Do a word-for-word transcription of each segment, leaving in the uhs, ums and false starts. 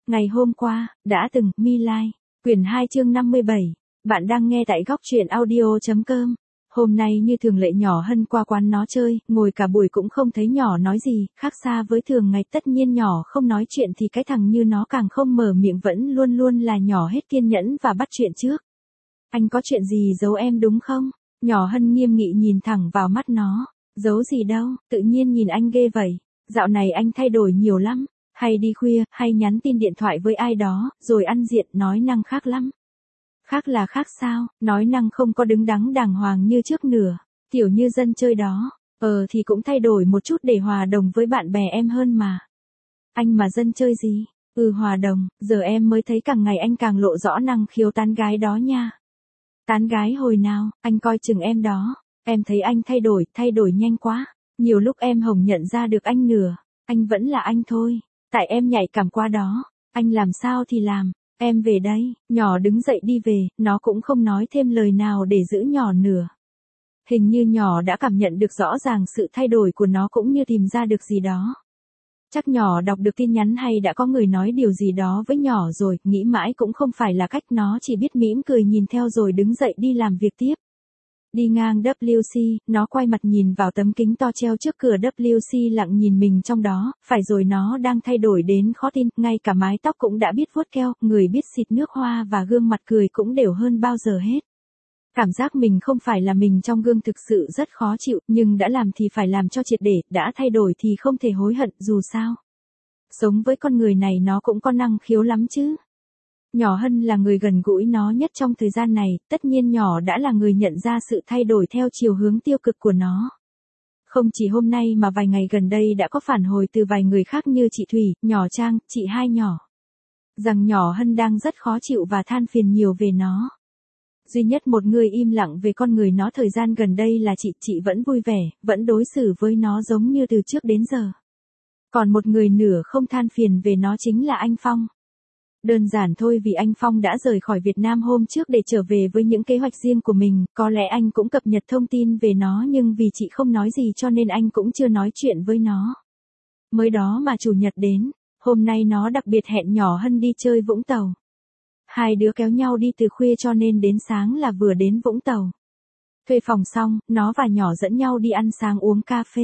Ngày hôm qua, đã từng, My Lai, quyển hai chương năm mươi bảy. Bạn đang nghe tại góc truyện audio.com. Hôm nay như thường lệ nhỏ Hân qua quán nó chơi, ngồi cả buổi cũng không thấy nhỏ nói gì, khác xa với thường ngày. Tất nhiên nhỏ không nói chuyện thì cái thằng như nó càng không mở miệng, vẫn luôn luôn là nhỏ hết kiên nhẫn và bắt chuyện trước. Anh có chuyện gì giấu em đúng không? Nhỏ Hân nghiêm nghị nhìn thẳng vào mắt nó. Giấu gì đâu, tự nhiên nhìn anh ghê vậy. Dạo này anh thay đổi nhiều lắm. Hay đi khuya, hay nhắn tin điện thoại với ai đó, rồi ăn diện, nói năng khác lắm. Khác là khác sao, nói năng không có đứng đắn đàng hoàng như trước nữa, kiểu như dân chơi đó. Ờ thì cũng thay đổi một chút để hòa đồng với bạn bè em hơn mà. Anh mà dân chơi gì? Ừ hòa đồng, giờ em mới thấy càng ngày anh càng lộ rõ năng khiếu tán gái đó nha. Tán gái hồi nào, anh coi chừng em đó. Em thấy anh thay đổi, thay đổi nhanh quá. Nhiều lúc em hổng nhận ra được anh nửa. Anh vẫn là anh thôi. Tại em nhạy cảm qua đó, anh làm sao thì làm, em về đây, nhỏ đứng dậy đi về, nó cũng không nói thêm lời nào để giữ nhỏ nữa. Hình như nhỏ đã cảm nhận được rõ ràng sự thay đổi của nó cũng như tìm ra được gì đó. Chắc nhỏ đọc được tin nhắn hay đã có người nói điều gì đó với nhỏ rồi, nghĩ mãi cũng không phải là cách, nó chỉ biết mỉm cười nhìn theo rồi đứng dậy đi làm việc tiếp. Đi ngang W C, nó quay mặt nhìn vào tấm kính to treo trước cửa W C lặng nhìn mình trong đó, phải rồi nó đang thay đổi đến khó tin, ngay cả mái tóc cũng đã biết vuốt keo, người biết xịt nước hoa và gương mặt cười cũng đều hơn bao giờ hết. Cảm giác mình không phải là mình trong gương thực sự rất khó chịu, nhưng đã làm thì phải làm cho triệt để, đã thay đổi thì không thể hối hận, dù sao. Sống với con người này nó cũng có năng khiếu lắm chứ. Nhỏ Hân là người gần gũi nó nhất trong thời gian này, tất nhiên nhỏ đã là người nhận ra sự thay đổi theo chiều hướng tiêu cực của nó. Không chỉ hôm nay mà vài ngày gần đây đã có phản hồi từ vài người khác như chị Thủy, nhỏ Trang, chị Hai nhỏ. Rằng nhỏ Hân đang rất khó chịu và than phiền nhiều về nó. Duy nhất một người im lặng về con người nó thời gian gần đây là chị, chị vẫn vui vẻ, vẫn đối xử với nó giống như từ trước đến giờ. Còn một người nửa không than phiền về nó chính là anh Phong. Đơn giản thôi vì anh Phong đã rời khỏi Việt Nam hôm trước để trở về với những kế hoạch riêng của mình, có lẽ anh cũng cập nhật thông tin về nó nhưng vì chị không nói gì cho nên anh cũng chưa nói chuyện với nó. Mới đó mà chủ nhật đến, hôm nay nó đặc biệt hẹn nhỏ Hân đi chơi Vũng Tàu. Hai đứa kéo nhau đi từ khuya cho nên đến sáng là vừa đến Vũng Tàu. Thuê phòng xong, nó và nhỏ dẫn nhau đi ăn sáng uống cà phê.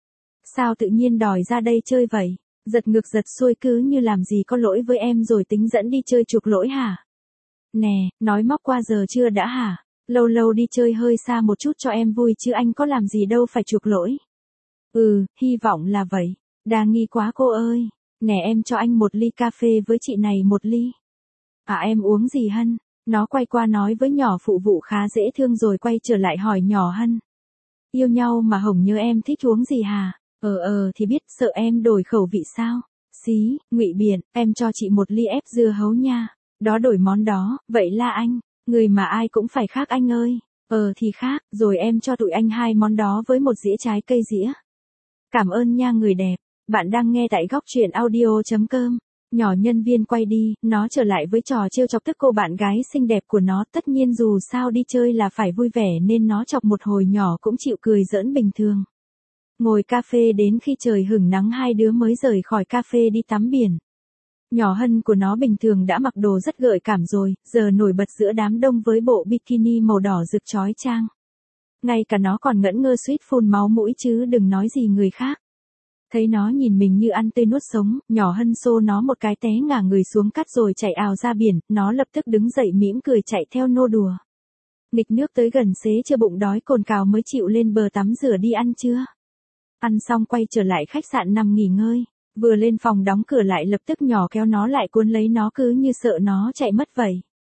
Sao tự nhiên đòi ra đây chơi vậy? Giật ngược giật xuôi cứ như làm gì có lỗi với em rồi tính dẫn đi chơi chuộc lỗi hả? Nè, nói móc qua giờ chưa đã hả? Lâu lâu đi chơi hơi xa một chút cho em vui chứ anh có làm gì đâu phải chuộc lỗi. Ừ, hy vọng là vậy. Đa nghi quá cô ơi. Nè em cho anh một ly cà phê với chị này một ly. À em uống gì Hân? Nó quay qua nói với nhỏ phụ vụ khá dễ thương rồi quay trở lại hỏi nhỏ Hân. Yêu nhau mà hổng nhớ em thích uống gì hả? Ờ ờ thì biết, sợ em đổi khẩu vị sao? Xí, ngụy biện, em cho chị một ly ép dưa hấu nha. Đó đổi món đó, vậy là anh, người mà ai cũng phải khác anh ơi. Ờ thì khác, rồi em cho tụi anh hai món đó với một dĩa trái cây dĩa. Cảm ơn nha người đẹp, bạn đang nghe tại góc truyện audio.com. Nhỏ nhân viên quay đi, nó trở lại với trò trêu chọc tức cô bạn gái xinh đẹp của nó, tất nhiên dù sao đi chơi là phải vui vẻ nên nó chọc một hồi nhỏ cũng chịu cười giỡn bình thường. Ngồi cà phê đến khi trời hửng nắng hai đứa mới rời khỏi cà phê đi tắm biển. Nhỏ Hân của nó bình thường đã mặc đồ rất gợi cảm rồi, giờ nổi bật giữa đám đông với bộ bikini màu đỏ rực chói chang. Ngay cả nó còn ngẫn ngơ suýt phun máu mũi chứ đừng nói gì người khác. Thấy nó nhìn mình như ăn tươi nuốt sống, nhỏ Hân xô nó một cái té ngả người xuống cát rồi chạy ào ra biển, nó lập tức đứng dậy mỉm cười chạy theo nô đùa. Nghịch nước tới gần xế chưa bụng đói cồn cào mới chịu lên bờ tắm rửa đi ăn trưa. Ăn xong quay trở lại khách sạn nằm nghỉ ngơi, vừa lên phòng đóng cửa lại lập tức nhỏ kéo nó lại cuốn lấy nó cứ như sợ nó chạy mất vậy.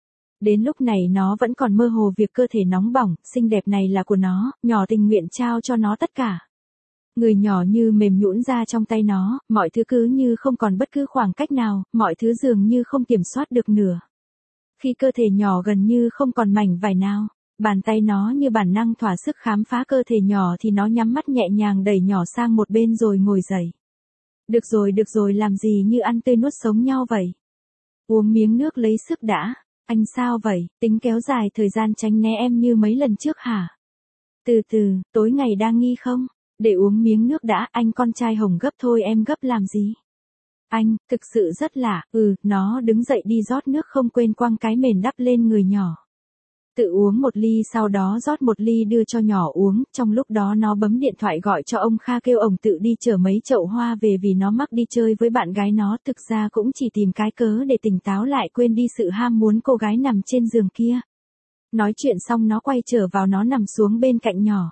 Đến lúc này nó vẫn còn mơ hồ việc cơ thể nóng bỏng, xinh đẹp này là của nó, nhỏ tình nguyện trao cho nó tất cả. Người nhỏ như mềm nhũn ra trong tay nó, mọi thứ cứ như không còn bất cứ khoảng cách nào, mọi thứ dường như không kiểm soát được nữa. Khi cơ thể nhỏ gần như không còn mảnh vải nào, bàn tay nó như bản năng thỏa sức khám phá cơ thể nhỏ thì nó nhắm mắt nhẹ nhàng đẩy nhỏ sang một bên rồi ngồi dậy. Được rồi được rồi làm gì như ăn tươi nuốt sống nhau vậy. Uống miếng nước lấy sức đã, anh sao vậy, tính kéo dài thời gian tránh né em như mấy lần trước hả? Từ từ, tối ngày đang nghi không? Để uống miếng nước đã, anh con trai hồng gấp thôi em gấp làm gì? Anh, thực sự rất lạ, ừ, nó đứng dậy đi rót nước không quên quăng cái mền đắp lên người nhỏ. Tự uống một ly sau đó rót một ly đưa cho nhỏ uống, trong lúc đó nó bấm điện thoại gọi cho ông Kha kêu ông tự đi chở mấy chậu hoa về vì nó mắc đi chơi với bạn gái nó, thực ra cũng chỉ tìm cái cớ để tỉnh táo lại quên đi sự ham muốn cô gái nằm trên giường kia. Nói chuyện xong nó quay trở vào nó nằm xuống bên cạnh nhỏ.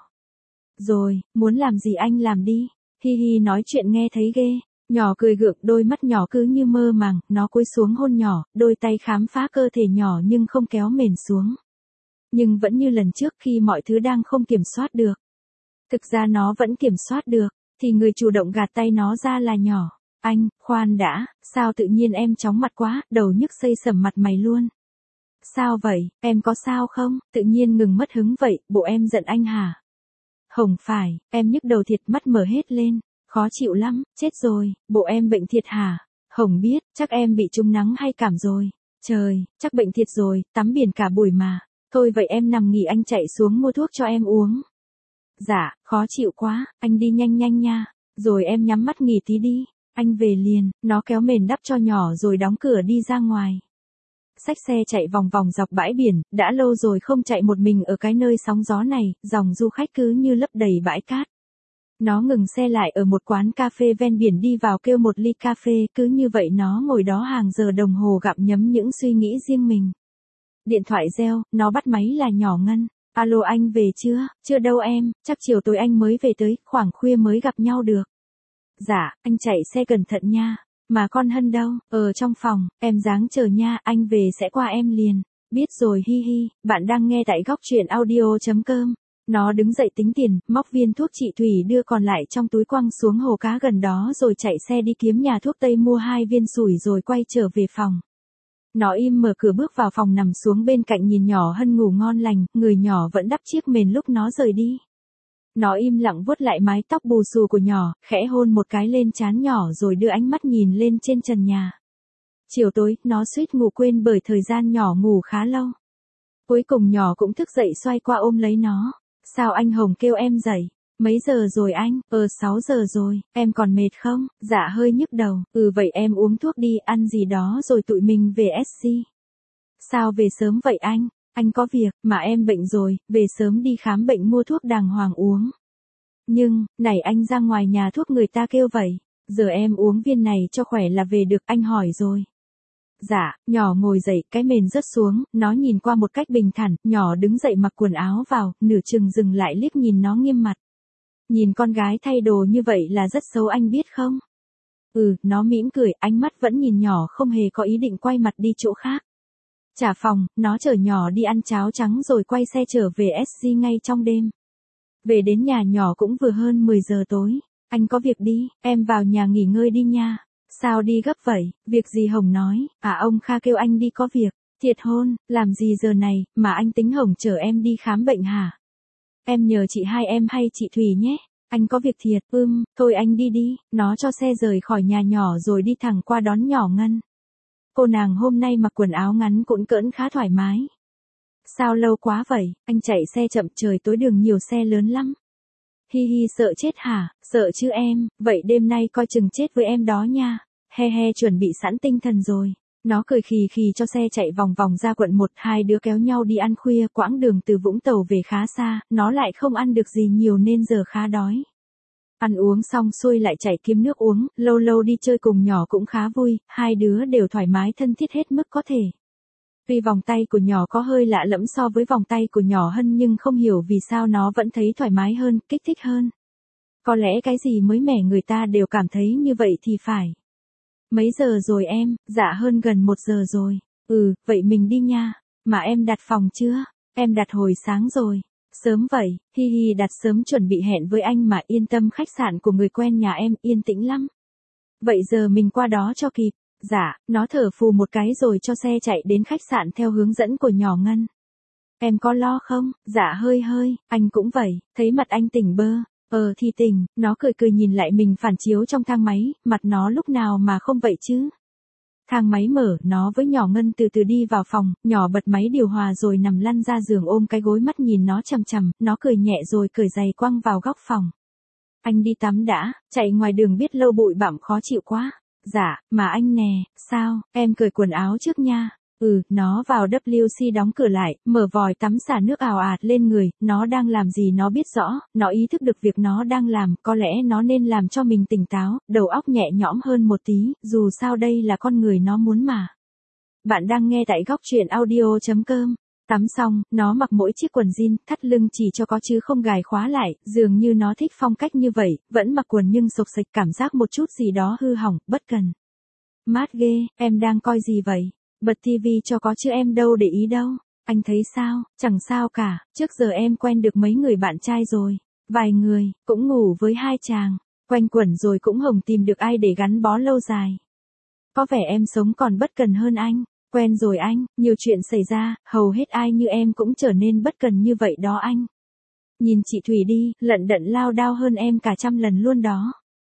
Rồi, muốn làm gì anh làm đi, hi hi nói chuyện nghe thấy ghê. Nhỏ cười gượng, đôi mắt nhỏ cứ như mơ màng, nó cúi xuống hôn nhỏ, đôi tay khám phá cơ thể nhỏ nhưng không kéo mền xuống. Nhưng vẫn như lần trước khi mọi thứ đang không kiểm soát được. Thực ra nó vẫn kiểm soát được, thì người chủ động gạt tay nó ra là nhỏ. Anh, khoan đã, sao tự nhiên em chóng mặt quá, đầu nhức xây sẩm mặt mày luôn. Sao vậy, em có sao không, tự nhiên ngừng mất hứng vậy, bộ em giận anh hả? Không phải, em nhức đầu thiệt, mắt mở hết lên, khó chịu lắm, chết rồi, bộ em bệnh thiệt hả? Không biết, chắc em bị trúng nắng hay cảm rồi. Trời, chắc bệnh thiệt rồi, tắm biển cả buổi mà. Thôi vậy em nằm nghỉ, anh chạy xuống mua thuốc cho em uống. Dạ, khó chịu quá, anh đi nhanh nhanh nha. Rồi em nhắm mắt nghỉ tí đi. Anh về liền, nó kéo mền đắp cho nhỏ rồi đóng cửa đi ra ngoài. Xách xe chạy vòng vòng dọc bãi biển, đã lâu rồi không chạy một mình ở cái nơi sóng gió này, dòng du khách cứ như lấp đầy bãi cát. Nó ngừng xe lại ở một quán cà phê ven biển, đi vào kêu một ly cà phê, cứ như vậy nó ngồi đó hàng giờ đồng hồ gặm nhấm những suy nghĩ riêng mình. Điện thoại reo, nó bắt máy là nhỏ Ngân. Alo, anh về chưa? Chưa đâu em, chắc chiều tối anh mới về tới, khoảng khuya mới gặp nhau được. Dạ, anh chạy xe cẩn thận nha. Mà con Hân đâu? Ở trong phòng, em ráng chờ nha, anh về sẽ qua em liền. Biết rồi hi hi, bạn đang nghe tại góc truyện audio.com. Nó đứng dậy tính tiền, móc viên thuốc chị Thủy đưa còn lại trong túi quăng xuống hồ cá gần đó rồi chạy xe đi kiếm nhà thuốc Tây mua hai viên sủi rồi quay trở về phòng. Nó im mở cửa bước vào phòng nằm xuống bên cạnh nhìn nhỏ Hân ngủ ngon lành, người nhỏ vẫn đắp chiếc mền lúc nó rời đi. Nó im lặng vuốt lại mái tóc bù xù của nhỏ, khẽ hôn một cái lên trán nhỏ rồi đưa ánh mắt nhìn lên trên trần nhà. Chiều tối, nó suýt ngủ quên bởi thời gian nhỏ ngủ khá lâu. Cuối cùng nhỏ cũng thức dậy xoay qua ôm lấy nó. Sao anh Hồng kêu em dậy? Mấy giờ rồi anh? Ờ sáu giờ rồi, em còn mệt không? Dạ hơi nhức đầu, ừ vậy em uống thuốc đi, ăn gì đó rồi tụi mình về ét xê. Sao về sớm vậy anh? Anh có việc, mà em bệnh rồi, về sớm đi khám bệnh mua thuốc đàng hoàng uống. Nhưng, này anh ra ngoài nhà thuốc người ta kêu vậy, giờ em uống viên này cho khỏe là về được, anh hỏi rồi. Dạ, nhỏ ngồi dậy, cái mền rớt xuống, nó nhìn qua một cách bình thản, nhỏ đứng dậy mặc quần áo vào, nửa chừng dừng lại liếc nhìn nó nghiêm mặt. Nhìn con gái thay đồ như vậy là rất xấu anh biết không? Ừ, nó mỉm cười, ánh mắt vẫn nhìn nhỏ không hề có ý định quay mặt đi chỗ khác. Trả phòng, nó chở nhỏ đi ăn cháo trắng rồi quay xe trở về ét xê ngay trong đêm. Về đến nhà nhỏ cũng vừa hơn mười giờ tối. Anh có việc đi, em vào nhà nghỉ ngơi đi nha. Sao đi gấp vậy, việc gì Hồng nói, à ông Kha kêu anh đi có việc, thiệt hôn, làm gì giờ này, mà anh tính Hồng chở em đi khám bệnh hả? Em nhờ chị hai em hay chị Thùy nhé, anh có việc thiệt, ưm, thôi anh đi đi, nó cho xe rời khỏi nhà nhỏ rồi đi thẳng qua đón nhỏ Ngân. Cô nàng hôm nay mặc quần áo ngắn cũn cỡn khá thoải mái. Sao lâu quá vậy, anh chạy xe chậm, trời tối đường nhiều xe lớn lắm. Hi hi sợ chết hả, sợ chứ em, vậy đêm nay coi chừng chết với em đó nha. He he chuẩn bị sẵn tinh thần rồi. Nó cười khì khì cho xe chạy vòng vòng ra quận một, hai đứa kéo nhau đi ăn khuya, quãng đường từ Vũng Tàu về khá xa, nó lại không ăn được gì nhiều nên giờ khá đói. Ăn uống xong xuôi lại chạy kiếm nước uống, lâu lâu đi chơi cùng nhỏ cũng khá vui, hai đứa đều thoải mái thân thiết hết mức có thể. Tuy vòng tay của nhỏ có hơi lạ lẫm so với vòng tay của nhỏ Hân nhưng không hiểu vì sao nó vẫn thấy thoải mái hơn, kích thích hơn. Có lẽ cái gì mới mẻ người ta đều cảm thấy như vậy thì phải. Mấy giờ rồi em? Dạ hơn gần một giờ rồi. Ừ, vậy mình đi nha. Mà em đặt phòng chưa? Em đặt hồi sáng rồi. Sớm vậy, hi hi đặt sớm chuẩn bị hẹn với anh mà yên tâm, khách sạn của người quen nhà em yên tĩnh lắm. Vậy giờ mình qua đó cho kịp. Dạ, nó thở phù một cái rồi cho xe chạy đến khách sạn theo hướng dẫn của nhỏ Ngân. Em có lo không? Dạ hơi hơi, anh cũng vậy, thấy mặt anh tỉnh bơ. Ờ thì tỉnh, nó cười cười nhìn lại mình phản chiếu trong thang máy, mặt nó lúc nào mà không vậy chứ. Thang máy mở, nó với nhỏ Ngân từ từ đi vào phòng, nhỏ bật máy điều hòa rồi nằm lăn ra giường ôm cái gối, mắt nhìn nó chằm chằm, nó cười nhẹ rồi cởi giày quăng vào góc phòng. Anh đi tắm đã, chạy ngoài đường biết lâu bụi bặm khó chịu quá. dạ, mà anh nè, sao, em cởi quần áo trước nha. Ừ, nó vào W C đóng cửa lại, mở vòi tắm xả nước ào ạt lên người, nó đang làm gì nó biết rõ, nó ý thức được việc nó đang làm, có lẽ nó nên làm cho mình tỉnh táo, đầu óc nhẹ nhõm hơn một tí, dù sao đây là con người nó muốn mà. Bạn đang nghe tại góc truyện audio.com. Tắm xong, nó mặc mỗi chiếc quần jean, thắt lưng chỉ cho có chứ không gài khóa lại, dường như nó thích phong cách như vậy, vẫn mặc quần nhưng xộc xệch cảm giác một chút gì đó hư hỏng, bất cần. Mát ghê, em đang coi gì vậy? Bật tivi cho có chứ em đâu để ý đâu. Anh thấy sao? Chẳng sao cả, trước giờ em quen được mấy người bạn trai rồi. Vài người, cũng ngủ với hai chàng. Quanh quẩn rồi cũng hồng tìm được ai để gắn bó lâu dài. Có vẻ em sống còn bất cần hơn anh. Quen rồi anh, nhiều chuyện xảy ra, hầu hết ai như em cũng trở nên bất cần như vậy đó anh. Nhìn chị Thủy đi, lận đận lao đao hơn em cả trăm lần luôn đó.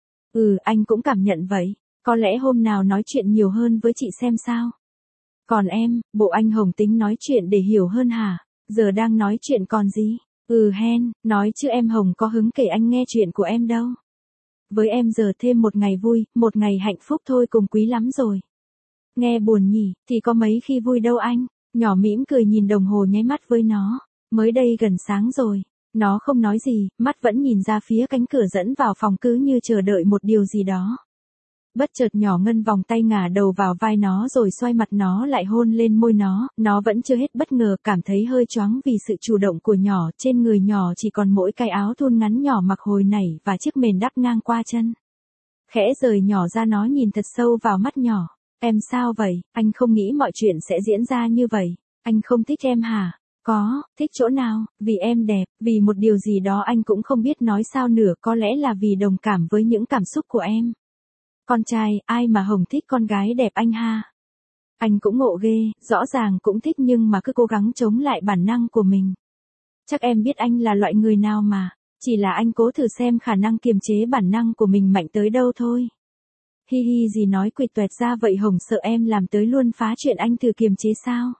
Ừ, anh cũng cảm nhận vậy. Có lẽ hôm nào nói chuyện nhiều hơn với chị xem sao. Còn em, bộ anh Hồng tính nói chuyện để hiểu hơn hả? Giờ đang nói chuyện còn gì? Ừ hen, nói chứ em Hồng có hứng kể anh nghe chuyện của em đâu. Với em giờ thêm một ngày vui, một ngày hạnh phúc thôi cùng quý lắm rồi. Nghe buồn nhỉ, thì có mấy khi vui đâu anh. Nhỏ mỉm cười nhìn đồng hồ nháy mắt với nó. Mới đây gần sáng rồi. Nó không nói gì, mắt vẫn nhìn ra phía cánh cửa dẫn vào phòng cứ như chờ đợi một điều gì đó. Bất chợt nhỏ Ngân vòng tay ngả đầu vào vai nó rồi xoay mặt nó lại hôn lên môi nó, nó vẫn chưa hết bất ngờ cảm thấy hơi choáng vì sự chủ động của nhỏ, trên người nhỏ chỉ còn mỗi cái áo thun ngắn nhỏ mặc hồi nảy và chiếc mền đắp ngang qua chân. Khẽ rời nhỏ ra nó nhìn thật sâu vào mắt nhỏ, em sao vậy, anh không nghĩ mọi chuyện sẽ diễn ra như vậy, anh không thích em hả? Có, thích chỗ nào, vì em đẹp, vì một điều gì đó anh cũng không biết nói sao nữa, có lẽ là vì đồng cảm với những cảm xúc của em. Con trai, ai mà Hồng thích con gái đẹp anh ha. Anh cũng ngộ ghê, rõ ràng cũng thích nhưng mà cứ cố gắng chống lại bản năng của mình. Chắc em biết anh là loại người nào mà, chỉ là anh cố thử xem khả năng kiềm chế bản năng của mình mạnh tới đâu thôi. Hi hi gì nói quệt toẹt ra vậy Hồng sợ em làm tới luôn phá chuyện anh thử kiềm chế sao?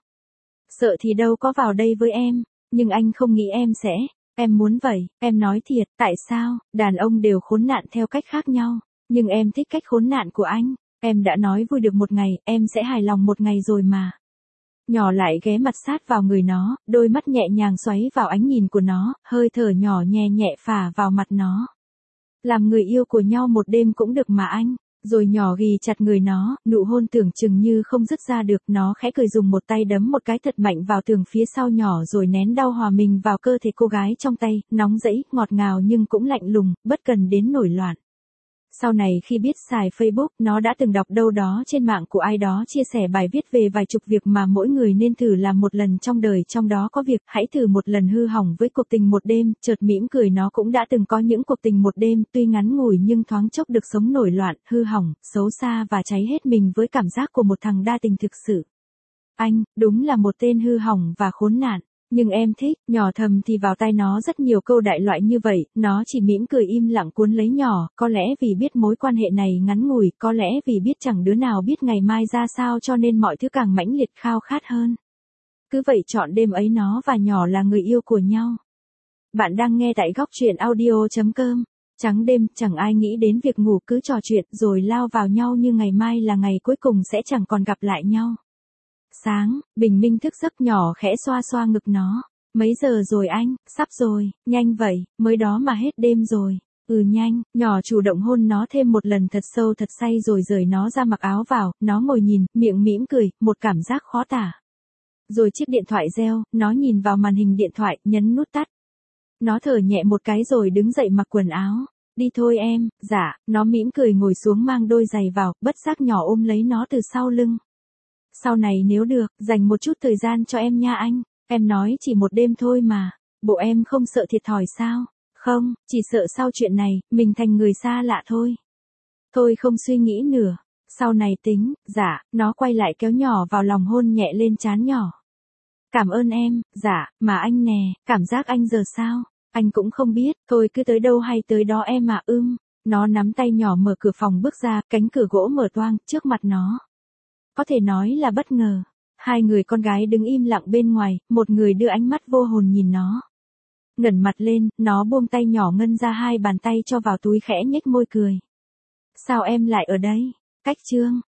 Sợ thì đâu có vào đây với em, nhưng anh không nghĩ em sẽ, em muốn vậy, em nói thiệt, tại sao, đàn ông đều khốn nạn theo cách khác nhau. Nhưng em thích cách khốn nạn của anh, em đã nói vui được một ngày, em sẽ hài lòng một ngày rồi mà. Nhỏ lại ghé mặt sát vào người nó, đôi mắt nhẹ nhàng xoáy vào ánh nhìn của nó, hơi thở nhỏ nhẹ nhẹ phả vào mặt nó. Làm người yêu của nhau một đêm cũng được mà anh. Rồi nhỏ ghì chặt người nó, nụ hôn tưởng chừng như không dứt ra được, nó khẽ cười dùng một tay đấm một cái thật mạnh vào tường phía sau nhỏ rồi nén đau hòa mình vào cơ thể cô gái trong tay, nóng rẫy, ngọt ngào nhưng cũng lạnh lùng, bất cần đến nổi loạn. Sau này khi biết xài Facebook, nó đã từng đọc đâu đó trên mạng của ai đó chia sẻ bài viết về vài chục việc mà mỗi người nên thử làm một lần trong đời, trong đó có việc hãy thử một lần hư hỏng với cuộc tình một đêm, chợt mỉm cười nó cũng đã từng có những cuộc tình một đêm, tuy ngắn ngủi nhưng thoáng chốc được sống nổi loạn, hư hỏng, xấu xa và cháy hết mình với cảm giác của một thằng đa tình thực sự. Anh, đúng là một tên hư hỏng và khốn nạn. Nhưng em thích, nhỏ thầm thì vào tai nó rất nhiều câu đại loại như vậy, nó chỉ mỉm cười im lặng cuốn lấy nhỏ, có lẽ vì biết mối quan hệ này ngắn ngủi, có lẽ vì biết chẳng đứa nào biết ngày mai ra sao cho nên mọi thứ càng mãnh liệt khao khát hơn. Cứ vậy chọn đêm ấy nó và nhỏ là người yêu của nhau. Bạn đang nghe tại góc truyện audio.com. Trắng đêm, chẳng ai nghĩ đến việc ngủ cứ trò chuyện rồi lao vào nhau như ngày mai là ngày cuối cùng sẽ chẳng còn gặp lại nhau. Sáng, bình minh thức giấc nhỏ khẽ xoa xoa ngực nó. Mấy giờ rồi anh, sắp rồi, nhanh vậy, mới đó mà hết đêm rồi. Ừ nhanh, nhỏ chủ động hôn nó thêm một lần thật sâu thật say rồi rời nó ra mặc áo vào, nó ngồi nhìn, miệng mỉm cười, một cảm giác khó tả. Rồi chiếc điện thoại reo, nó nhìn vào màn hình điện thoại, nhấn nút tắt. Nó thở nhẹ một cái rồi đứng dậy mặc quần áo. Đi thôi em, dạ, nó mỉm cười ngồi xuống mang đôi giày vào, bất giác nhỏ ôm lấy nó từ sau lưng. Sau này nếu được, dành một chút thời gian cho em nha anh, em nói chỉ một đêm thôi mà, bộ em không sợ thiệt thòi sao? Không, chỉ sợ sau chuyện này, mình thành người xa lạ thôi. Thôi không suy nghĩ nữa, sau này tính, dạ, nó quay lại kéo nhỏ vào lòng hôn nhẹ lên trán nhỏ. Cảm ơn em, dạ, mà anh nè, cảm giác anh giờ sao? Anh cũng không biết, thôi cứ tới đâu hay tới đó em mà ưm. Nó nắm tay nhỏ mở cửa phòng bước ra, cánh cửa gỗ mở toang, trước mặt nó. Có thể nói là bất ngờ. Hai người con gái đứng im lặng bên ngoài, một người đưa ánh mắt vô hồn nhìn nó. Ngẩng mặt lên, nó buông tay nhỏ Ngân ra hai bàn tay cho vào túi khẽ nhếch môi cười. Sao em lại ở đây? Cách chương